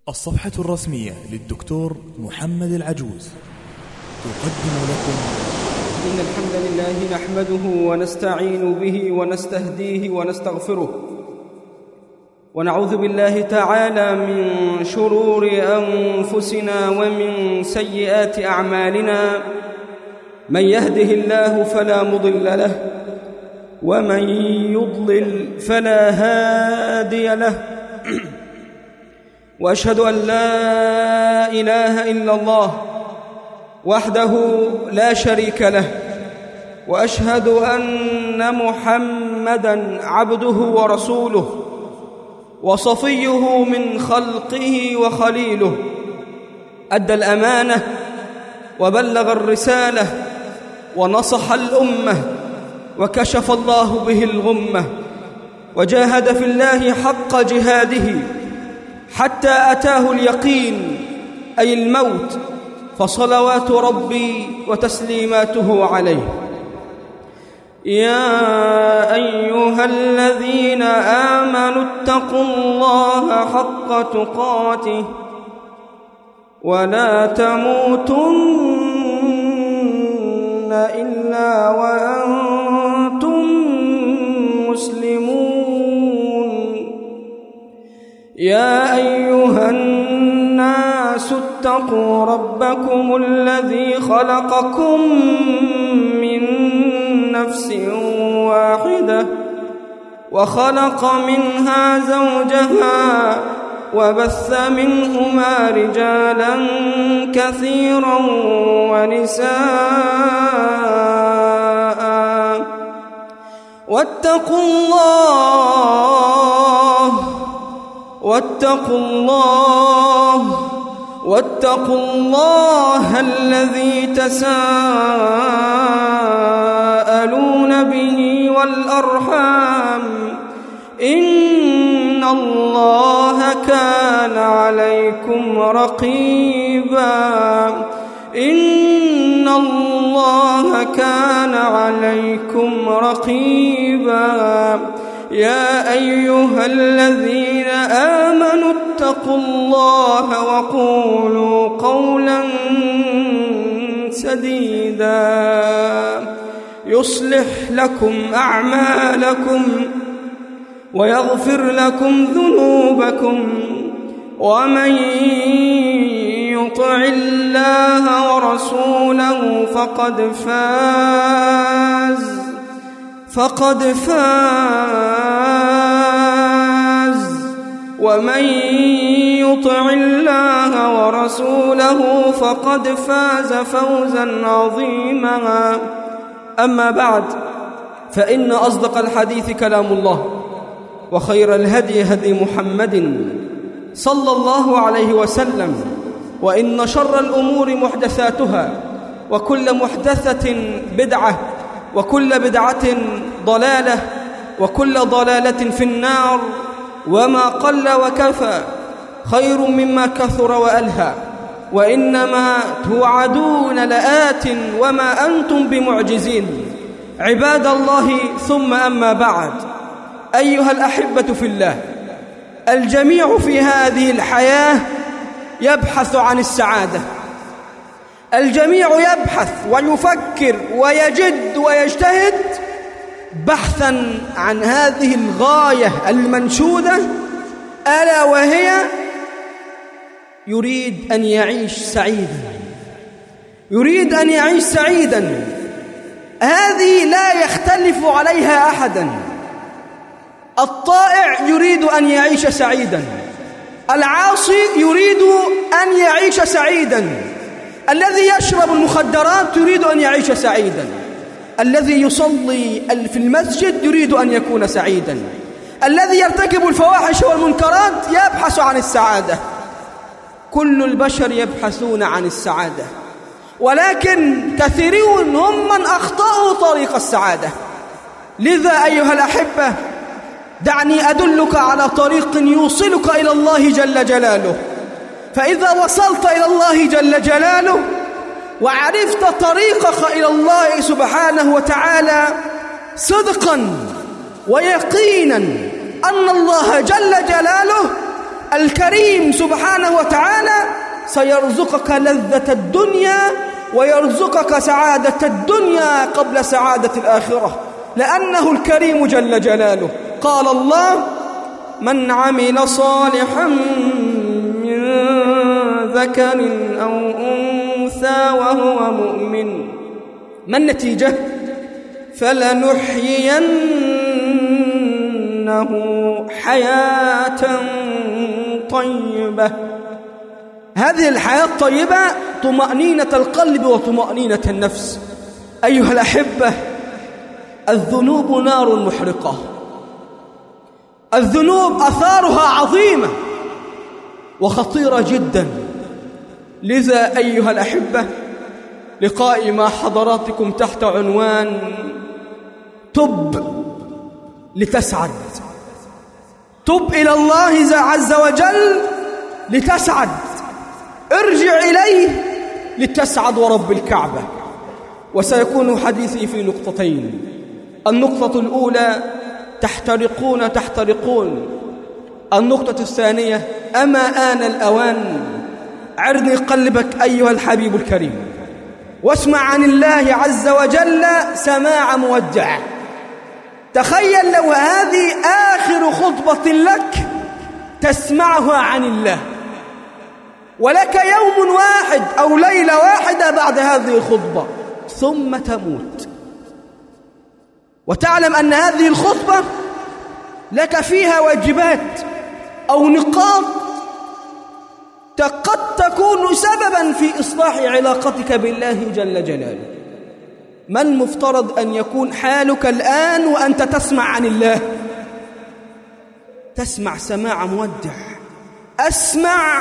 الصفحة الرسمية للدكتور محمد العجوز تقدم لكم إن الحمد لله نحمده ونستعين به ونستهديه ونستغفره، ونعوذ بالله تعالى من شرور أنفسنا ومن سيئات أعمالنا. من يهده الله فلا مضل له، ومن يضلل فلا هادي له. وأشهد أن لا إله إلا الله وحده لا شريك له، وأشهد أن محمدًا عبده ورسوله وصفيه من خلقه وخليله. أدى الأمانة وبلغ الرسالة ونصح الأمة، وكشف الله به الغمة، وجاهد في الله حق جهاده حتى أتاه اليقين أي الموت، فصلوات ربي وتسليماته عليه. يا أيها الذين آمنوا اتقوا الله حق تقاته ولا تموتن إلا وأنتم مسلمون. يا أيها الناس اتقوا ربكم الذي خلقكم من نفس واحدة، وخلق منها زوجها، وبث منهما رجالا كثيرا ونساء. واتقوا الله الذي تساءلون به والأرحام، إن الله كان عليكم رقيبا. يا أيها الذين آمنوا اتقوا الله وقولوا قولا سديدا يصلح لكم أعمالكم ويغفر لكم ذنوبكم، ومن يطع الله ورسوله فقد فاز. ومن يطع الله ورسوله فقد فاز فوزا عظيما. أما بعد، فإن أصدق الحديث كلام الله، وخير الهدي هدي محمد صلى الله عليه وسلم، وإن شر الأمور محدثاتها، وكل محدثة بدعة، وكل بدعة ضلالة، وكل ضلالة في النار. وما قل وكفى خير مما كثر وألهى، وإنما توعدون لآت وما أنتم بمعجزين. عباد الله، ثم أما بعد، أيها الأحبة في الله، الجميع في هذه الحياة يبحث عن السعادة. الجميع يبحث ويفكر ويجد ويجتهد بحثا عن هذه الغاية المنشودة، ألا وهي يريد أن يعيش سعيدا. هذه لا يختلف عليها أحدا. الطائع يريد أن يعيش سعيدا، العاصي يريد أن يعيش سعيدا، الذي يشرب المخدرات يريد أن يعيش سعيدا، الذي يصلي في المسجد يريد أن يكون سعيدا، الذي يرتكب الفواحش والمنكرات يبحث عن السعادة. كل البشر يبحثون عن السعادة، ولكن كثيرون هم من أخطأوا طريق السعادة. لذا أيها الأحبة، دعني أدلك على طريق يوصلك إلى الله جل جلاله. فإذا وصلت إلى الله جل جلاله وعرفت طريقك إلى الله سبحانه وتعالى صدقا ويقينا أن الله جل جلاله الكريم سبحانه وتعالى سيرزقك لذة الدنيا ويرزقك سعادة الدنيا قبل سعادة الآخرة، لأنه الكريم جل جلاله. قال الله: من عمل صالحا من ذكر أو أنثى وهو مؤمن. ما النتيجة؟ فلنحيينه حياة طيبة. هذه الحياة الطيبة طمأنينة القلب وطمأنينة النفس. أيها الأحبة، الذنوب نار محرقة، الذنوب أثارها عظيمة وخطيرة جدا. لذا أيها الأحبة، لقائي مع حضراتكم تحت عنوان تب لتسعد. تب إلى الله عز وجل لتسعد، ارجع إليه لتسعد ورب الكعبة. وسيكون حديثي في نقطتين. النقطة الأولى: تحترقون تحترقون. النقطة الثانية: أما آن الأوان. عرني قلبك أيها الحبيب الكريم واسمع عن الله عز وجل سماع مودع. تخيل لو هذه آخر خطبة لك تسمعها عن الله، ولك يوم واحد أو ليلة واحدة بعد هذه الخطبة ثم تموت، وتعلم أن هذه الخطبة لك فيها واجبات أو نقاط قد تكون سببا في إصلاح علاقتك بالله جل جلاله. ما المفترض أن يكون حالك الآن وأنت تسمع عن الله؟ تسمع سماع مودع. أسمع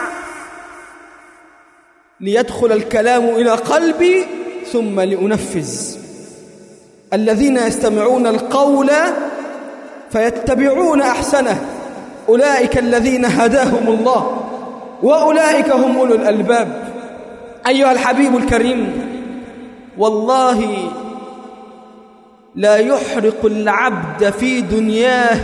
ليدخل الكلام إلى قلبي ثم لأنفذ. الذين يستمعون القول فيتبعون أحسنه أولئك الذين هداهم الله وأولئك هم أولو الألباب. أيها الحبيب الكريم، والله لا يحرق العبد في دنياه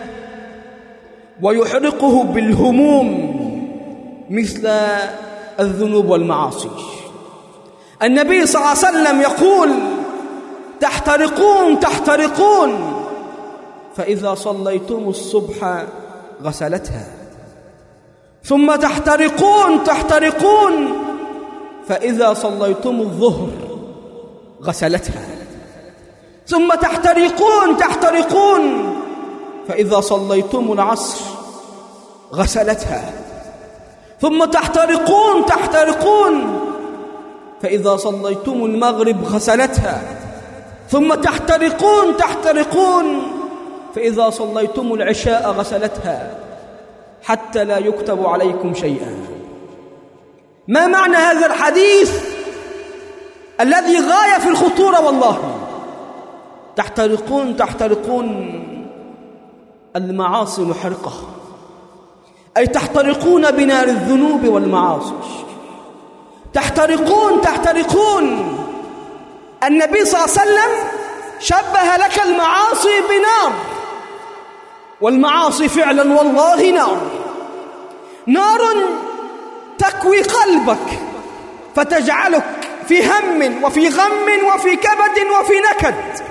ويحرقه بالهموم مثل الذنوب والمعاصي. النبي صلى الله عليه وسلم يقول: تحترقون تحترقون، فإذا صليتم الصبح غسلتها، ثم تحترقون تحترقون، فإذا صليتم الظهر غسلتها، ثم تحترقون تحترقون، فإذا صليتم العصر غسلتها، ثم تحترقون تحترقون، فإذا صليتم المغرب غسلتها، ثم تحترقون تحترقون، فإذا صليتم العشاء غسلتها، حتى لا يكتب عليكم شيئا. ما معنى هذا الحديث الذي غاية في الخطورة؟ والله تحترقون تحترقون، المعاصي محرقة، أي تحترقون بنار الذنوب والمعاصي. تحترقون تحترقون. النبي صلى الله عليه وسلم شبه لك المعاصي بنار، والمعاصي فعلا والله نار، نار تكوي قلبك فتجعلك في هم وفي غم وفي كبد وفي نكد.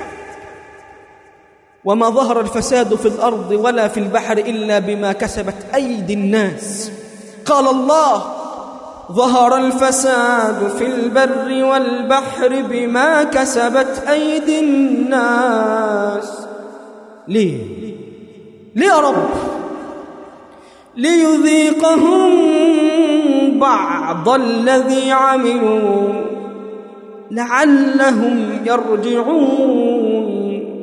وما ظهر الفساد في الأرض ولا في البحر إلا بما كسبت أيدي الناس. قال الله: ظهر الفساد في البر والبحر بما كسبت أيدي الناس. ليه يا رب؟ ليذيقهم بعض الذي عملوا لعلهم يرجعون.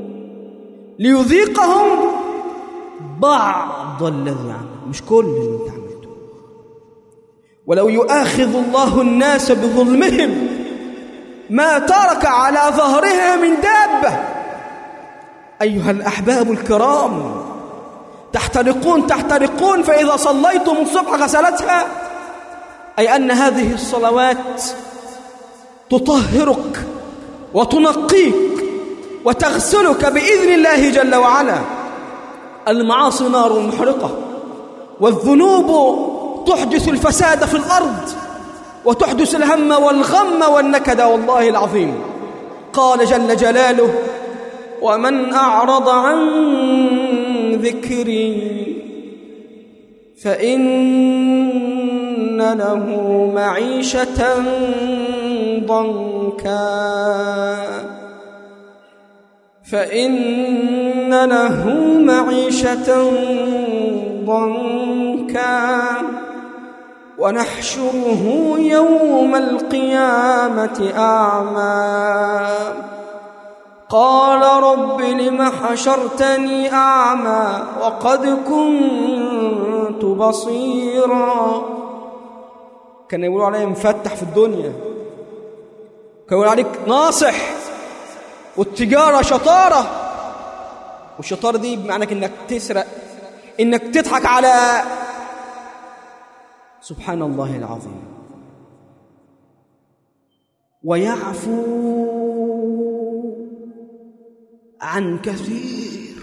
ليذيقهم بعض الذي عملوا، مش كل اللي انت عملته. ولو يؤاخذ الله الناس بظلمهم ما ترك على ظهرها من دابة. أيها الأحباب الكرام، تحترقون تحترقون، فإذا صليتم الصبح غسلتها، أي أن هذه الصلوات تطهرك وتنقيك وتغسلك بإذن الله جل وعلا. المعاصي نار محرقة، والذنوب تحدث الفساد في الأرض وتحدث الهم والغم والنكد والله العظيم. قال جل جلاله: ومن أعرض عن ذكري فإن له معيشة ضنكا ونحشره يوم القيامة أعمى قال رب لم حشرتني أعمى وقد كنت بصيرا. كان يقولوا عليه مفتح في الدنيا، كان يقولوا عليك ناصح، والتجارة شطارة، والشطارة دي بمعنى انك تسرق، انك تضحك على سبحان الله العظيم. ويعفو عن كثير،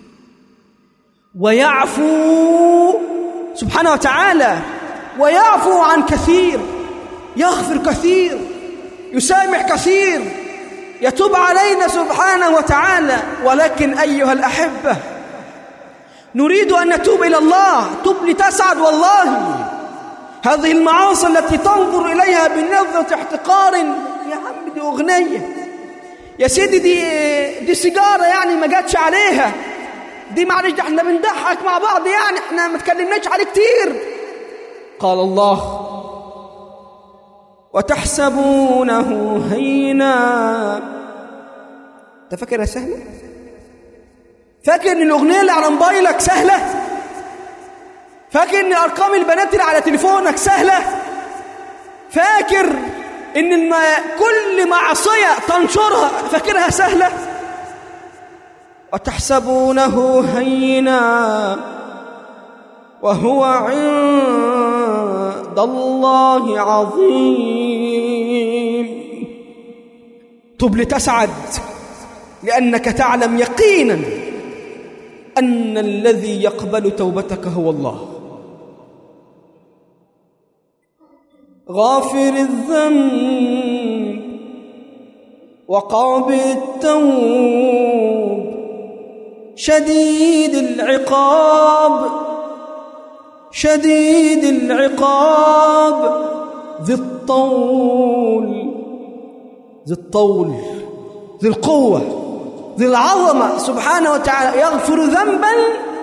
ويعفو سبحانه وتعالى، ويعفو عن كثير، يغفر كثير، يسامح كثير، يتوب علينا سبحانه وتعالى. ولكن أيها الأحبة، نريد أن نتوب إلى الله. تب لتسعد والله. هذه المعاصي التي تنظر إليها بنظرة احتقار، يا عم دي أغنية، يا سيدي دي سيجارة يعني ما جاتش عليها، دي معلش ده احنا بنضحك مع بعض يعني، احنا ما تكلمناش عليه كتير. قال الله: وتحسبونه هينا. انت فاكرها سهلة؟ فاكر ان الأغنية اللي على موبايلك سهلة؟ فاكر ان أرقام البنات اللي على تليفونك سهلة؟ فاكر ان كل معصية تنشرها فاكرها سهلة؟ وتحسبونه هينا وهو عند الله عظيم. تب لتسعد، لأنك تعلم يقينا أن الذي يقبل توبتك هو الله. غافر الذنب وقابل التوب شديد العقاب ذي الطول ذي القوة ذي العظمة سبحانه وتعالى. يغفر ذنبا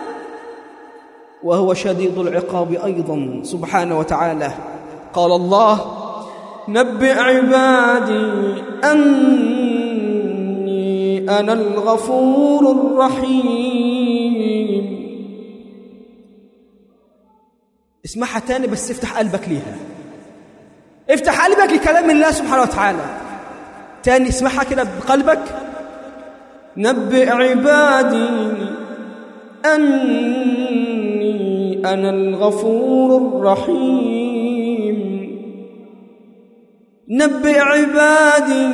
وهو شديد العقاب أيضا سبحانه وتعالى. قال الله: نبئ عبادي أني أنا الغفور الرحيم. اسمعها تاني بس افتح قلبك ليها، افتح قلبك لكلام الله سبحانه وتعالى. تاني اسمعها كده بقلبك. نبئ عبادي أني أنا الغفور الرحيم. نبئ عبادي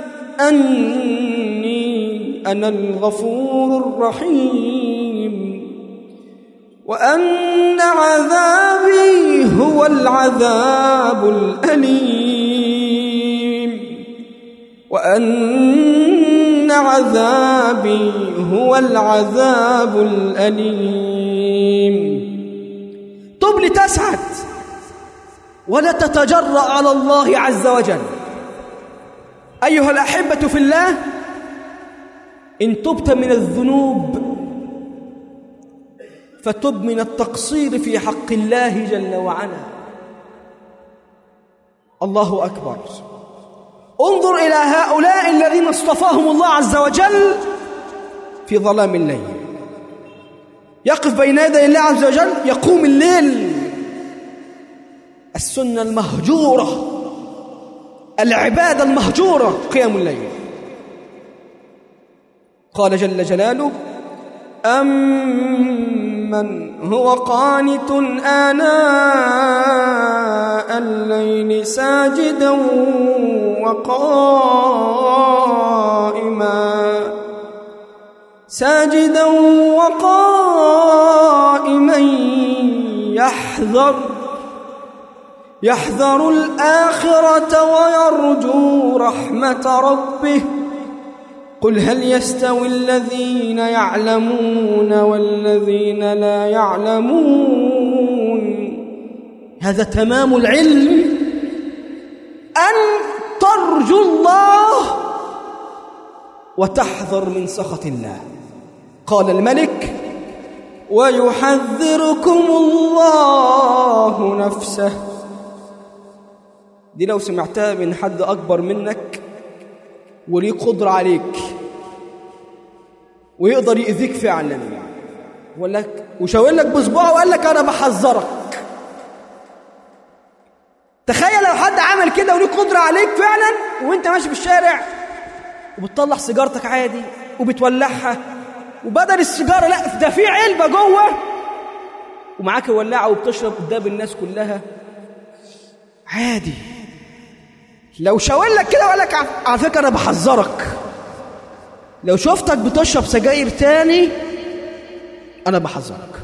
أني أنا الغفور الرحيم وأن عذابي هو العذاب الأليم وأن عذابي هو العذاب الأليم. تب لتسعد ولا تتجرأ على الله عز وجل. أيها الأحبة في الله، إن تبت من الذنوب فتب من التقصير في حق الله جل وعلا. الله أكبر. انظر إلى هؤلاء الذين اصطفاهم الله عز وجل في ظلام الليل، يقف بين يدي الله عز وجل، يقوم الليل، السنة المهجورة، العبادة المهجورة، قيام الليل. قال جل جلاله: أمن هو قانت آناء الليل ساجدا وقائما يحذر الآخرة ويرجو رحمة ربه قل هل يستوي الذين يعلمون والذين لا يعلمون. هذا تمام العلم، أن ترجو الله وتحذر من سخط الله. قال الملك ويحذركم الله نفسه. دي لو سمعتها من حد أكبر منك وليه قدرة عليك ويقدر يؤذيك فعلا وشاور لك بصباعه وقال لك أنا بحذرك. تخيل لو حد عمل كده وليه قدرة عليك فعلا وانت ماشي في الشارع وبتطلع سيجارتك عادي وبتولعها، وبدل السيجارة لا ده في علبة جوه ومعاك ولاعة وبتشرب قدام الناس كلها عادي. لو شاور لك كده وقال لك على فكرة أنا بحذرك، لو شفتك بتشرب سجاير تاني أنا بحذرك،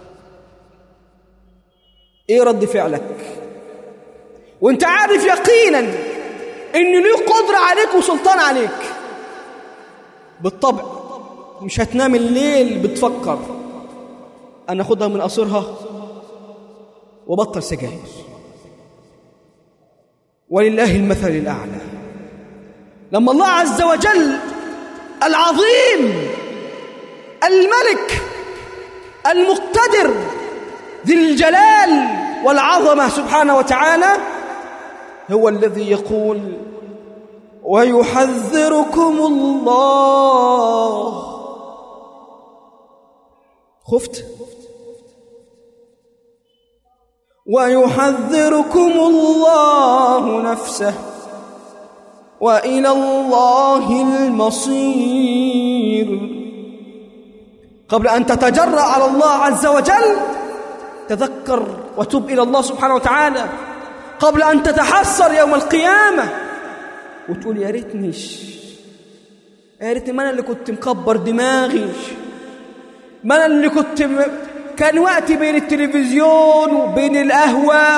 إيه رد فعلك؟ وانت عارف يقينا إنه له قدرة عليك وسلطان عليك. بالطبع مش هتنام الليل بتفكر أنا أخدها من قصرها وبطل سجاير. ولله المثل الأعلى. لما الله عز وجل العظيم الملك المقتدر ذي الجلال والعظمة سبحانه وتعالى هو الذي يقول ويحذركم الله. خفت؟ ويحذركم الله نفسه وإلى الله المصير. قبل أن تتجرأ على الله عز وجل تذكر وتب إلى الله سبحانه وتعالى، قبل أن تتحسر يوم القيامة وتقول يا ريتني ما أنا اللي كنت مكبر دماغي، ما أنا اللي كنت كان وقتي بين التلفزيون وبين القهوة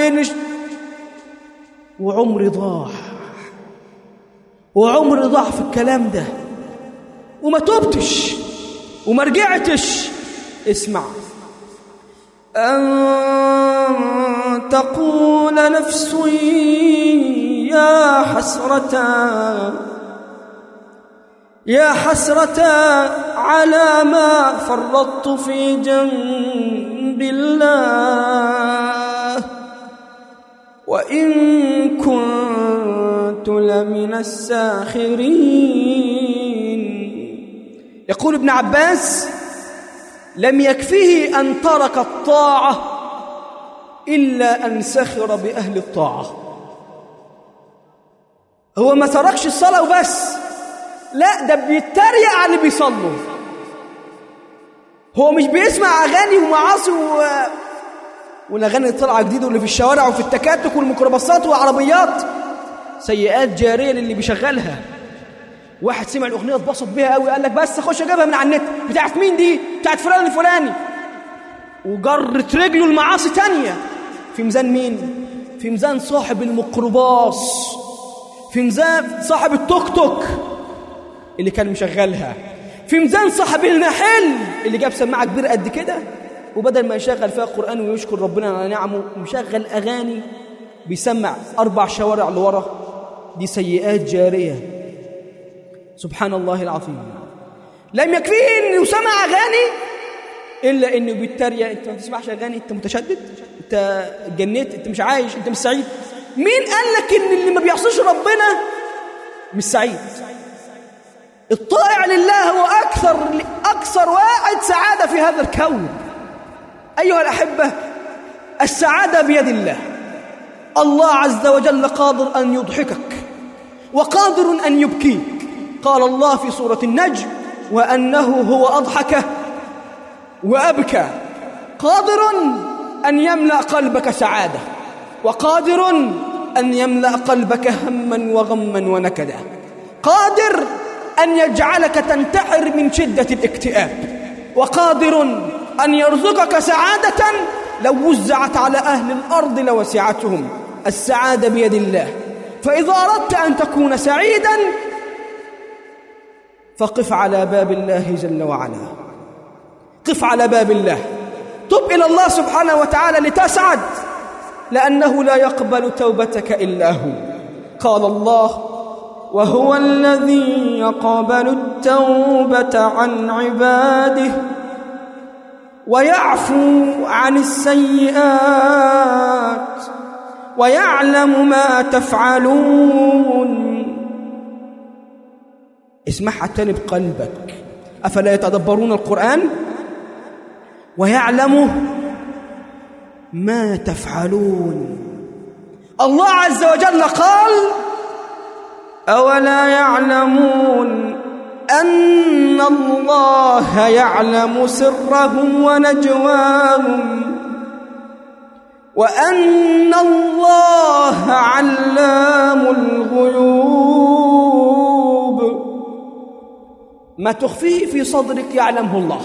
وعمري ضاع في الكلام ده وما تبتش وما رجعتش. اسمع، أن تقول نفس يا حسرة على ما فرطت في جنب الله وإن كنت لمن الساخرين. يقول ابن عباس لم يكفه أن ترك الطاعة إلا أن سخر بأهل الطاعة. هو ما تركش الصلاة وبس، لا ده بيتريق على اللي بيصلوا. هو مش بيسمع أغاني ومعاصي والأغاني اللي طالعة جديد واللي في الشوارع وفي التكاتك والميكروباصات والعربيات سيئات جارية للي بيشغلها. واحد سمع الأغنية اتبسط بيها قوي قال لك بس أخش أجيبها من على النت، بتاعت مين دي؟ بتاعت فلان الفلاني، وجرت رجله المعاصي تانية. في ميزان مين؟ في ميزان صاحب الميكروباص، في ميزان صاحب التوك توك اللي كان مشغلها، في ميزان صاحب المحل اللي جاب سماعة كبيرة قد كده وبدل ما يشغل فيها قرآن ويشكر ربنا على نعمه مشغل أغاني بيسمع 4 شوارع لورا. دي سيئات جارية. سبحان الله العظيم. لم يكفيه إنه سمع أغاني إلا إنه بيتريق. أنت ما تسمعش أغاني؟ أنت متشدد؟ أنت جنيت؟ أنت مش عايش؟ أنت مش سعيد؟ مين قال لك إن اللي ما بيعصيش ربنا مش سعيد؟ الطائع لله هو أكثر واحد سعادة في هذا الكون. أيها الأحبة، السعادة بيد الله. الله عز وجل قادر أن يضحكك وقادر أن يبكيك. قال الله في سورة النجم وأنه هو أضحك وأبكى. قادر أن يملأ قلبك سعادة، وقادر أن يملأ قلبك هما وغما ونكدا. قادر أن يجعلك تنتحر من شدة الاكتئاب، وقادر أن يرزقك سعادة لو وزعت على أهل الأرض لوسعتهم. السعادة بيد الله. فإذا أردت أن تكون سعيدا فقف على باب الله جل وعلا. قف على باب الله، تب إلى الله سبحانه وتعالى لتسعد، لأنه لا يقبل توبتك إلا هو. قال الله: وهو الذي يقبل التوبة عن عباده ويعفو عن السيئات ويعلم ما تفعلون. اسمعها تاني بقلبك. أفلا يتدبرون القرآن؟ ويعلم ما تفعلون. الله عز وجل قال: أولا يعلمون أن الله يعلم سرهم ونجواهم وأن الله علام الغيوب. ما تخفيه في صدرك يعلمه الله.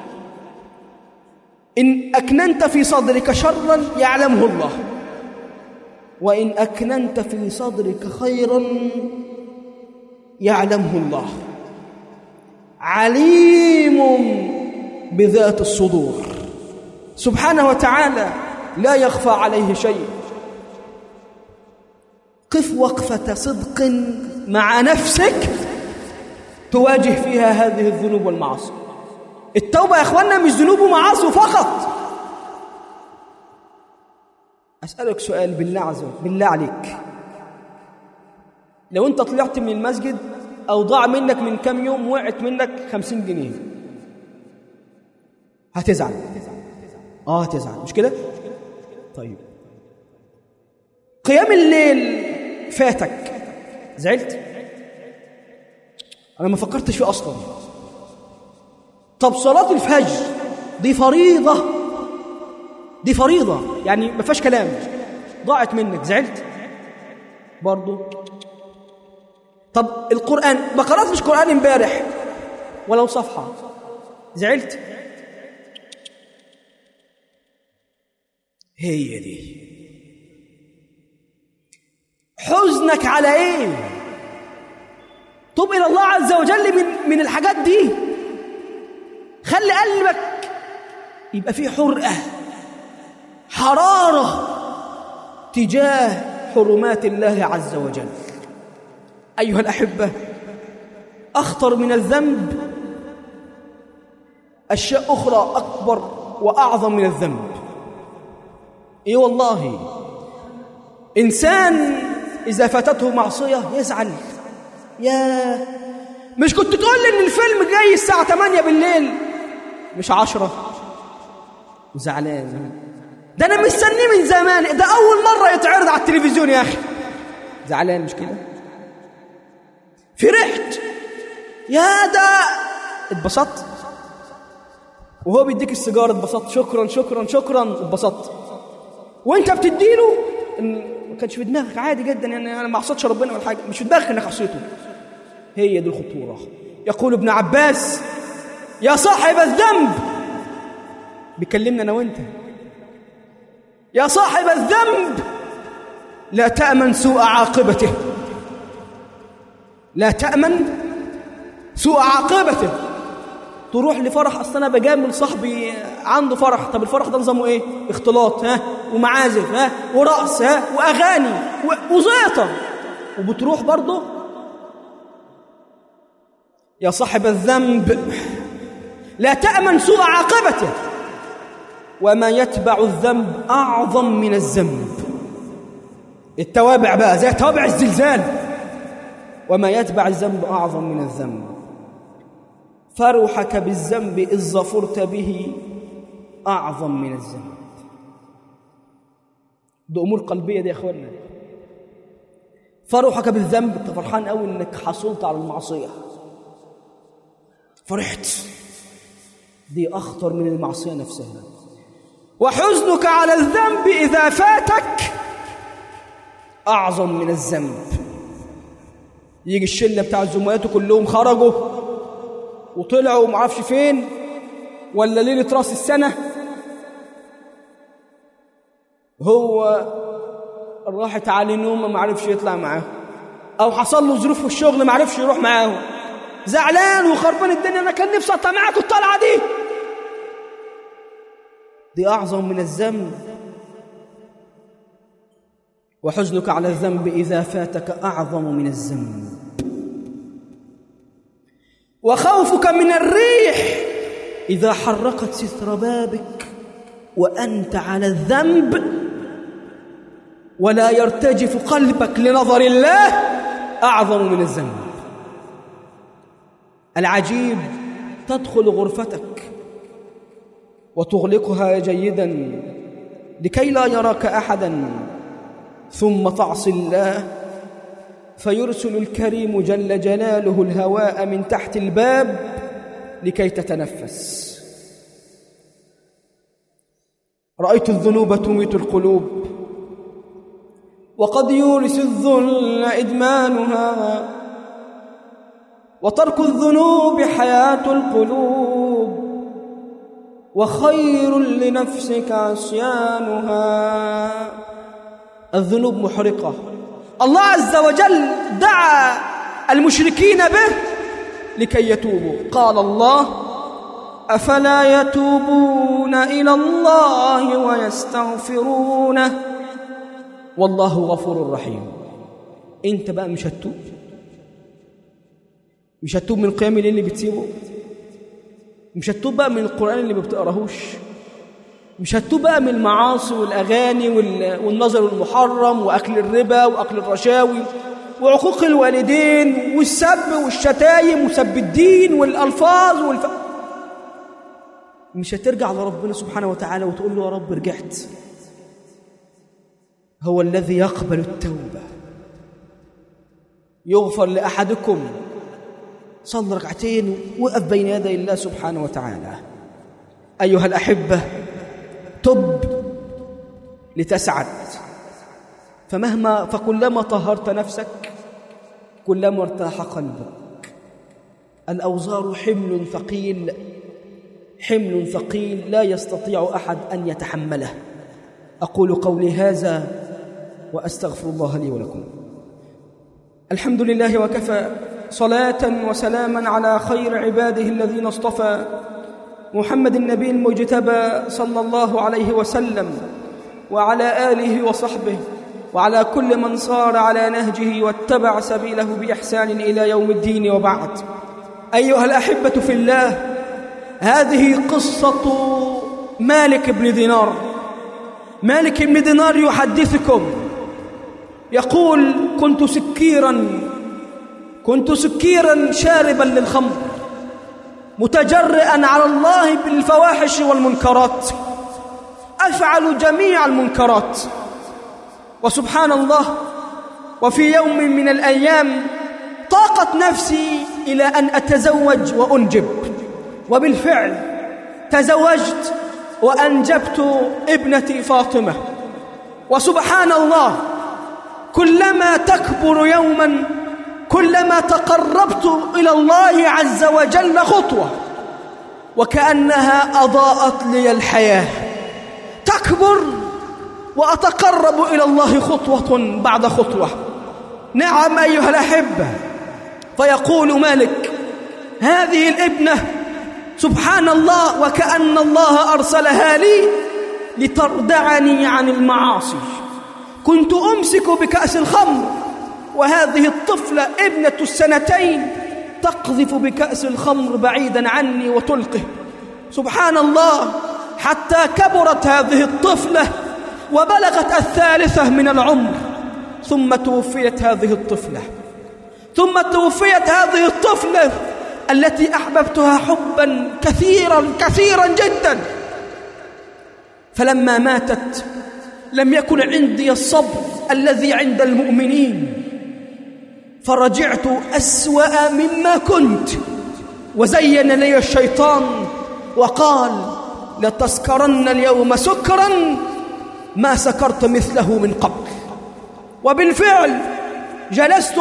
إن أكننت في صدرك شرا يعلمه الله، وإن أكننت في صدرك خيرا يعلمه الله. عليم بذات الصدور سبحانه وتعالى، لا يخفى عليه شيء. قف وقفة صدق مع نفسك تواجه فيها هذه الذنوب والمعاصي. التوبة يا أخوانا مش ذنوب ومعاصي فقط. أسألك سؤال بالله عليك، لو أنت طلعت من المسجد أو ضاع منك من كام يوم، وقعت منك 50 جنيه، هتزعل؟ هتزعل، مش كده؟ طيب، قيام الليل فاتك، زعلت؟ أنا ما فكرتش فيه أصلا. طب صلاة الفجر دي فريضة يعني ما فيهاش كلام، ضاعت منك، زعلت؟ برضو. طب القرآن، ما قرأتش قرآن امبارح ولو صفحة، زعلت؟ هي دي حزنك على ايه؟ توب إلى الله عز وجل من الحاجات دي. خلي قلبك يبقى فيه حرارة تجاه حرمات الله عز وجل. أيها الأحبة، أخطر من الذنب أشياء أخرى أكبر وأعظم من الذنب. إيه والله، إنسان إذا فاتته معصية يزعل. مش كنت تقول لي إن الفيلم جاي الساعة 8 بالليل مش 10؟ وزعلان. ده أنا مستنيه من زمان، ده أول مرة يتعرض على التلفزيون يا أخي. زعلان مش كده؟ فرحت، يا ده اتبسطت، وهو بيديك السيجارة اتبسطت، شكرا شكرا شكرا، اتبسطت. وانت بتديله ما كانش في دماغك، عادي جدا، يعني انا ما عصيتش ربنا ولا حاجه، مش في دماغك انك عصيته. هي دي الخطوره. يقول ابن عباس: يا صاحب الذنب، بيكلمنا انا وانت، يا صاحب الذنب لا تأمن سوء عاقبته، لا تأمن سوء عاقبته. تروح لفرح، اصل انا بجامل صاحبي عنده فرح، طب الفرح ده نظامه ايه؟ اختلاط ومعازف ورقص واغاني وزيطه، وبتروح برضه. يا صاحب الذنب لا تأمن سوء عاقبته، وما يتبع الذنب اعظم من الذنب. التوابع بقى زي توابع الزلزال. وما يتبع الذنب اعظم من الذنب. فرحك بالذنب إذ ظفرت به أعظم من الذنب. دي أمور قلبية دي يا أخوانا. فرحك بالذنب، أنت فرحان قوي إنك حصلت على المعصية، فرحت، دي أخطر من المعصية نفسها. وحزنك على الذنب إذا فاتك أعظم من الذنب. يجي الشلة بتاع زملاته كلهم خرجوا وطلعوا معرفش فين، ولا ليلة راس السنة، هو راحت عليه نومه ما عرفش يطلع معاه، أو حصل له ظروف في الشغل ما عرفش يروح معاه، زعلان وخربان الدنيا، أنا كان نفسي أطلع معاك الطلعة دي أعظم من الذنب. وحزنك على الذنب إذا فاتك أعظم من الذنب. وخوفك من الريح إذا حرقت ستر بابك وأنت على الذنب ولا يرتجف قلبك لنظر الله أعظم من الذنب. العجيب تدخل غرفتك وتغلقها جيدا لكي لا يراك أحدا، ثم تعصي الله فيرسل الكريم جل جلاله الهواء من تحت الباب لكي تتنفس. رأيت الذنوب تميت القلوب، وقد يورث الذل إدمانها، وترك الذنوب حياة القلوب، وخير لنفسك عصيانها. الذنوب محرقة. الله عز وجل دعا المشركين به لكي يتوبوا. قال الله: أفلا يتوبون إلى الله ويستغفرونه والله غفور رحيم. انت بقى مش هتتوب من قيام الليل اللي بتسيبه، مش هتتوب بقى من القرآن اللي ما بتقراهوش، مش هتتوب بقى من المعاصي والأغاني والنظر المحرم وأكل الربا وأكل الرشاوي وعقوق الوالدين والسب والشتايم وسب الدين والألفاظ مش هترجع لربنا سبحانه وتعالى وتقول له يا رب رجعت. هو الذي يقبل التوبة. يغفر لأحدكم صلى ركعتين ووقف بين يدي الله سبحانه وتعالى. أيها الأحبة، تب لتسعد، فكلما طهرت نفسك كلما ارتاح قلبك. الأوزار حمل ثقيل لا يستطيع أحد أن يتحمله. أقول قولي هذا وأستغفر الله لي ولكم. الحمد لله وكفى، صلاة وسلاما على خير عباده الذين اصطفى، محمد النبي المجتبى صلى الله عليه وسلم، وعلى آله وصحبه، وعلى كل من صار على نهجه واتبع سبيله بإحسان إلى يوم الدين. وبعد، أيها الأحبة في الله، هذه قصة مالك بن دينار. مالك بن دينار يحدثكم، يقول: كنت سكيرا شاربا للخمر، متجرئا على الله بالفواحش والمنكرات، أفعل جميع المنكرات. وسبحان الله، وفي يوم من الأيام طاقت نفسي إلى أن أتزوج وأنجب، وبالفعل تزوجت وأنجبت ابنتي فاطمة. وسبحان الله، كلما تكبر يوما كلما تقربت إلى الله عز وجل خطوة، وكأنها أضاءت لي الحياة. تكبر وأتقرب إلى الله خطوة بعد خطوة. نعم أيها الأحبة، فيقول مالك: هذه الابنة سبحان الله وكأن الله أرسلها لي لتردعني عن المعاصي. كنت أمسك بكأس الخمر، وهذه الطفلة ابنة السنتين تقذف بكأس الخمر بعيدا عني وتلقه. سبحان الله، حتى كبرت هذه الطفلة وبلغت 3 من العمر، ثم توفيت هذه الطفلة التي أحببتها حبا كثيرا جدا. فلما ماتت لم يكن عندي الصبر الذي عند المؤمنين، فرجعت أسوأ مما كنت. وزين لي الشيطان وقال: لتسكرن اليوم سكرا ما سكرت مثله من قبل. وبالفعل جلست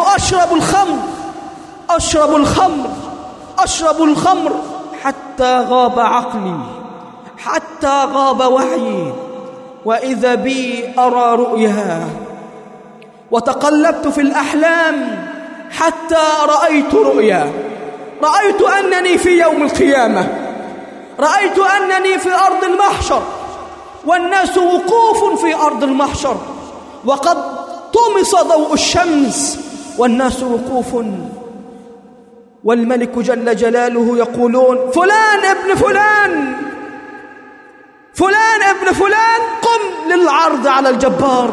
أشرب الخمر حتى غاب عقلي، حتى غاب وعي، وإذا بي أرى رؤيا، وتقلبت في الأحلام حتى رأيت رؤيا، رأيت أنني في يوم القيامة، رأيت أنني في أرض المحشر، والناس وقوف في أرض المحشر، وقد طمس ضوء الشمس والناس وقوف، والملك جل جلاله يقولون: فلان ابن فلان، فلان ابن فلان، قم للعرض على الجبار،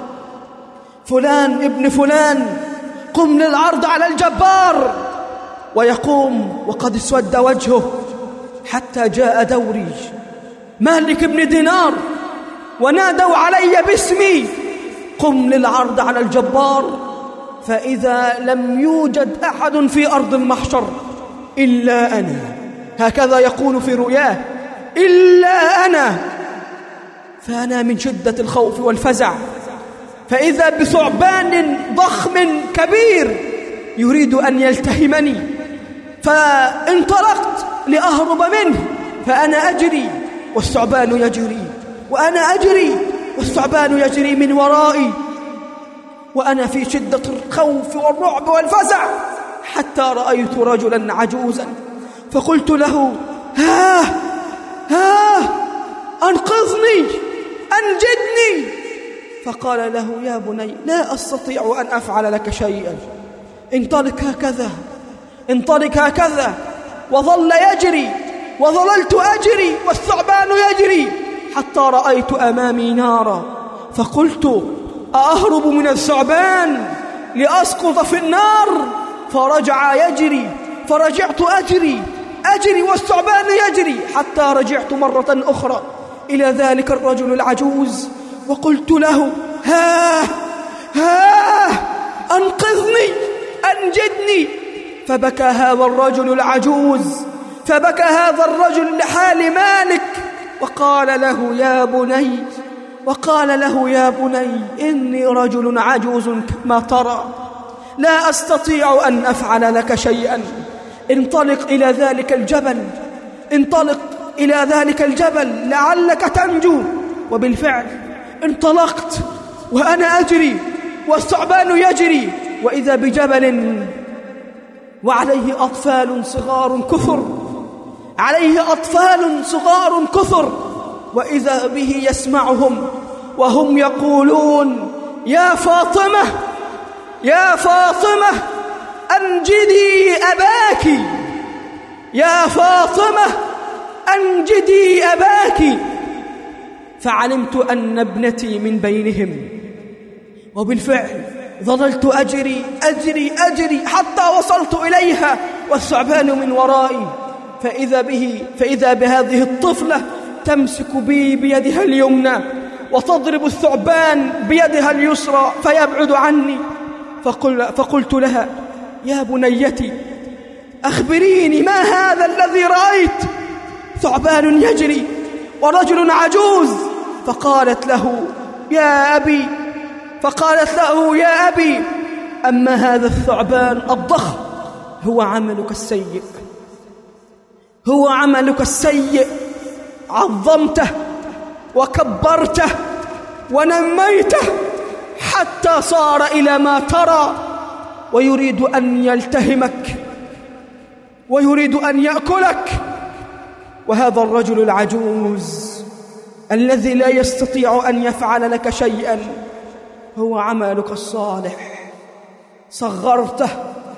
فلان ابن فلان، قم للعرض على الجبار. ويقوم وقد اسود وجهه حتى جاء دوري مالك بن دينار ونادوا علي باسمي: قم للعرض على الجبار. فإذا لم يوجد أحد في أرض المحشر إلا أنا، هكذا يقول في رؤياه: إلا أنا. فأنا من شدة الخوف والفزع، فإذا بثعبان ضخم كبير يريد أن يلتهمني، فانطلقت لأهرب منه، فأنا أجري والثعبان يجري، وأنا أجري والثعبان يجري من ورائي، وأنا في شدة الخوف والرعب والفزع، حتى رأيت رجلا عجوزا فقلت له: ها أنقذني، أنجدني. فقال له: يا بني، لا أستطيع أن أفعل لك شيئا، انطلق هكذا، انطلق هكذا. وظل يجري وظللت أجري والثعبان يجري حتى رأيت أمامي نارا، فقلت: أهرب من الثعبان لأسقط في النار؟ فرجع يجري، فرجعت أجري والثعبان يجري، حتى رجعت مرة أخرى إلى ذلك الرجل العجوز وقلت له: ها أنقذني، أنجدني. فبكى هذا الرجل العجوز، فبكى هذا الرجل لحال مالك، وقال له: يا بني إني رجل عجوز كما ترى، لا أستطيع أن أفعل لك شيئا، انطلق إلى ذلك الجبل، انطلق إلى ذلك الجبل لعلك تنجو. وبالفعل انطلقت وأنا أجري والثعبان يجري، وإذا بجبل وعليه أطفال صغار كثر، عليه أطفال صغار كثر، وإذا به يسمعهم وهم يقولون: يا فاطمة، يا فاطمة، أنجدي أباك، يا فاطمة، أنجدي أباك. فعلمت أن ابنتي من بينهم، وبالفعل ظللت أجري حتى وصلت إليها والثعبان من ورائي، فإذا بهذه الطفلة تمسك بي بيدها اليمنى وتضرب الثعبان بيدها اليسرى فيبعد عني. فقلت لها: يا بنيتي، أخبريني ما هذا الذي رأيت؟ ثعبان يجري ورجل عجوز. فقالت له: يا أبي، أما هذا الثعبان الضخم هو عملك السيء، عظمته وكبرته ونميته حتى صار إلى ما ترى، ويريد أن يلتهمك ويريد أن يأكلك. وهذا الرجل العجوز الذي لا يستطيع أن يفعل لك شيئا هو عملك الصالح، صغرته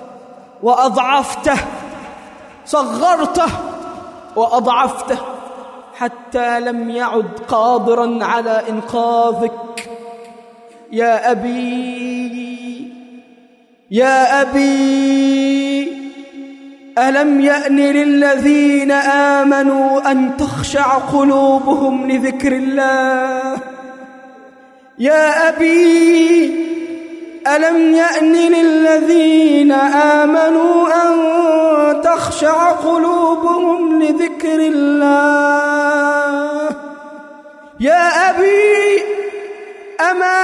وأضعفته حتى لم يعد قادرا على إنقاذك. يا أبي، ألم يأن للذين آمنوا أن تخشع قلوبهم لذكر الله؟ يا أبي، ألم يأن للذين آمنوا أن تخشع قلوبهم لذكر الله؟ يا أبي، أما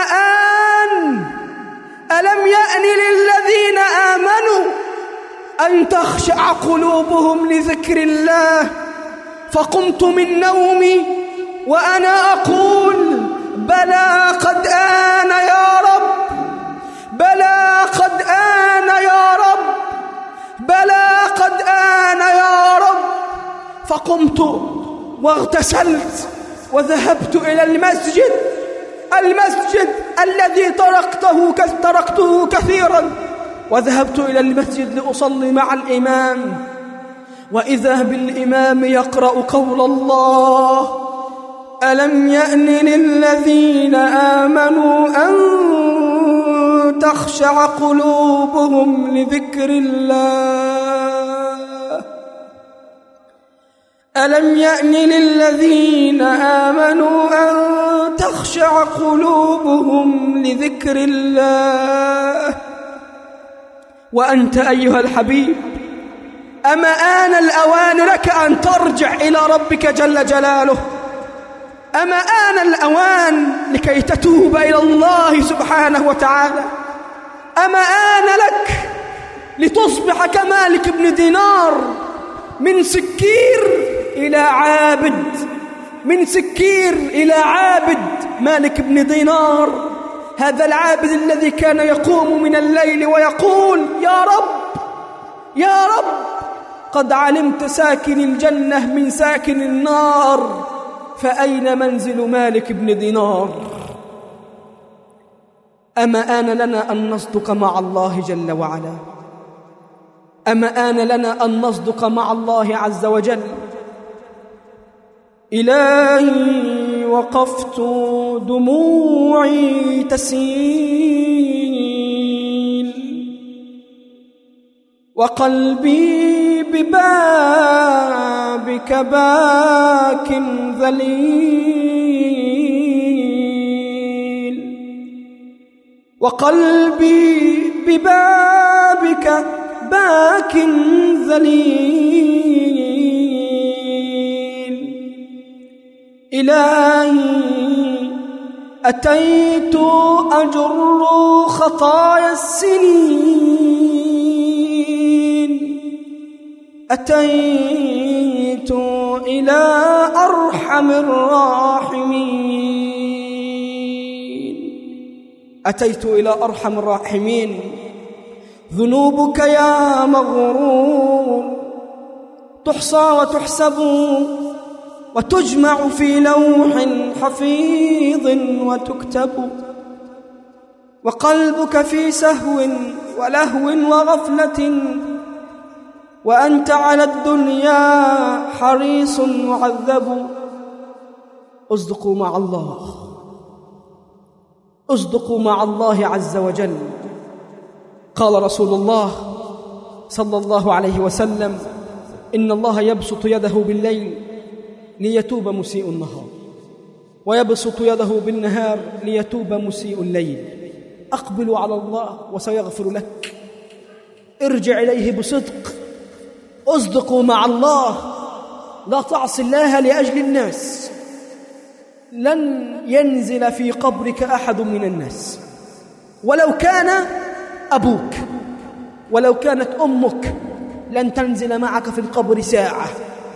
ألم يأن للذين آمنوا أن تخشع قلوبهم لذكر الله؟ فقمت من نومي وأنا أقول: بلى قد آن يا رب، بلى قد آن يا رب، بلى قد آن يا رب. فقمت واغتسلت وذهبت إلى المسجد الذي تركته كثيرا، وذهبت إلى المسجد لأصلي مع الإمام، وإذا بالإمام يقرأ قول الله: ألم يأن للذين آمنوا أن تخشع قلوبهم لذكر الله، ألم يأن للذين آمنوا أن تخشع قلوبهم لذكر الله. وأنت أيها الحبيب، أما آن الأوان لك أن ترجع إلى ربك جل جلاله؟ أما آن الأوان لكي تتوب إلى الله سبحانه وتعالى؟ أما آن لك لتصبح كمالك بن دينار، من سكير إلى عابد، من سكير إلى عابد مالك بن دينار، هذا العابد الذي كان يقوم من الليل ويقول: يا رب يا رب، قد علمت ساكن الجنة من ساكن النار، فأين منزل مالك بن دينار؟ أما آن لنا أن نصدق مع الله جل وعلا؟ أما آن لنا أن نصدق مع الله عز وجل؟ إلهي وقفت دموعي تسيل، وقلبي ببابك باك ذليل، وقلبي ببابك باك ذليل. إلهي أتيت أجر خطايا السنين، أتيت إلى أرحم الراحمين، أتيت إلى أرحم الراحمين. ذنوبك يا مغرور تحصى وتحسب وتجمع في لوح حفيظ وتكتب، وقلبك في سهو ولهو وغفلة، وأنت على الدنيا حريص معذب. اصدقوا مع الله، اصدقوا مع الله عز وجل. قال رسول الله صلى الله عليه وسلم: إن الله يبسط يده بالليل ليتوب مسيء النهار، ويبسط يده بالنهار ليتوب مسيء الليل. أقبلوا على الله وسيغفر لك. ارجع إليه بصدق، اصدقوا مع الله، لا تعص الله لأجل الناس. لن ينزل في قبرك أحد من الناس، ولو كان أبوك، ولو كانت أمك، لن تنزل معك في القبر ساعة.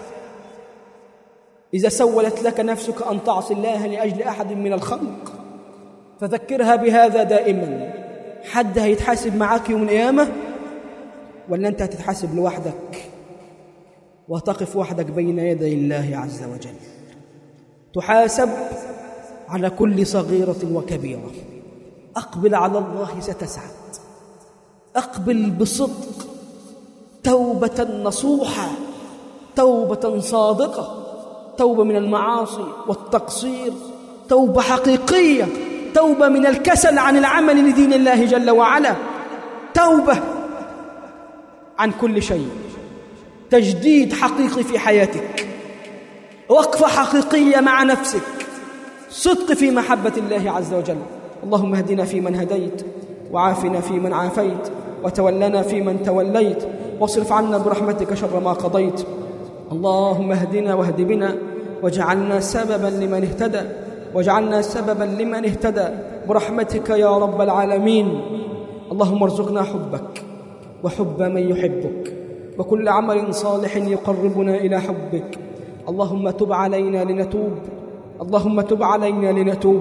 إذا سولت لك نفسك أن تعصي الله لأجل أحد من الخلق، فذكرها بهذا دائما. حد هيتحاسب معك يوم القيامة، ولا أنت هتتحاسب لوحدك وتقف وحدك بين يدي الله عز وجل؟ تحاسب على كل صغيرة وكبيرة. أقبل على الله ستسعد، أقبل بصدق، توبة نصوحة، توبة صادقة، توبة من المعاصي والتقصير، توبة حقيقية، توبة من الكسل عن العمل لدين الله جل وعلا، توبة عن كل شيء، تجديد حقيقي في حياتك، وقفة حقيقية مع نفسك، صدق في محبة الله عز وجل. اللهم اهدنا فيمن هديت، وعافنا فيمن عافيت، وتولنا فيمن توليت، واصرف عنا برحمتك شر ما قضيت. اللهم اهدنا واهد بنا، واجعلنا سببا لمن اهتدى، واجعلنا سببا لمن اهتدى برحمتك يا رب العالمين. اللهم ارزقنا حبك وحب من يحبك، وكل عمل صالح يقربنا إلى حبك. اللهم تب علينا لنتوب، اللهم تب علينا لنتوب،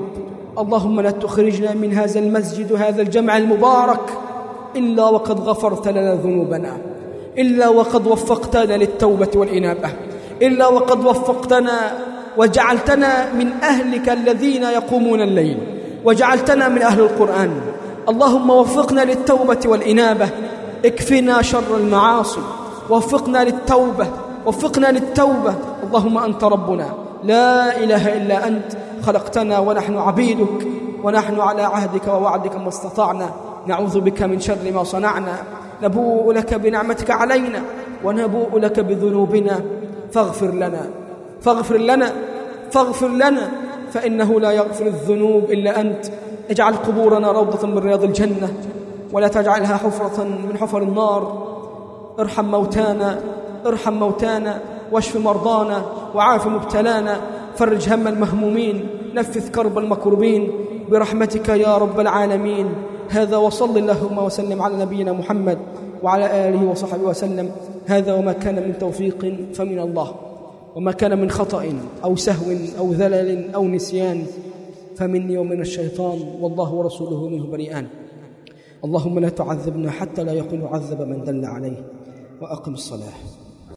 اللهم لا تخرجنا من هذا المسجد وهذا الجمع المبارك إلا وقد غفرت لنا ذنوبنا، إلا وقد وفقتنا للتوبة والإنابة، إلا وقد وفقتنا وجعلتنا من أهلك الذين يقومون الليل، وجعلتنا من أهل القرآن. اللهم وفقنا للتوبة والإنابة، اكفنا شر المعاصي، وفقنا للتوبة، وفقنا للتوبة. اللهم أنت ربنا لا إله إلا أنت، خلقتنا ونحن عبيدك، ونحن على عهدك ووعدك ما استطعنا، نعوذ بك من شر ما صنعنا، نبوء لك بنعمتك علينا ونبوء لك بذنوبنا، فاغفر لنا فاغفر لنا فاغفر لنا، فإنه لا يغفر الذنوب إلا أنت. اجعل قبورنا روضة من رياض الجنة، ولا تجعلها حفرة من حفر النار. ارحم موتانا واشف مرضانا وعاف مبتلانا، فرج هم المهمومين، نفذ كرب المكروبين برحمتك يا رب العالمين. هذا وصل اللهم وسلم على نبينا محمد وعلى آله وصحبه وسلم. هذا وما كان من توفيق فمن الله، وما كان من خطأ أو سهو أو ذلل أو نسيان فمني ومن الشيطان، والله ورسوله منه بريئان. اللهم لا تعذبنا حتى لا يقول عذب من دل عليه. وأقم الصلاة.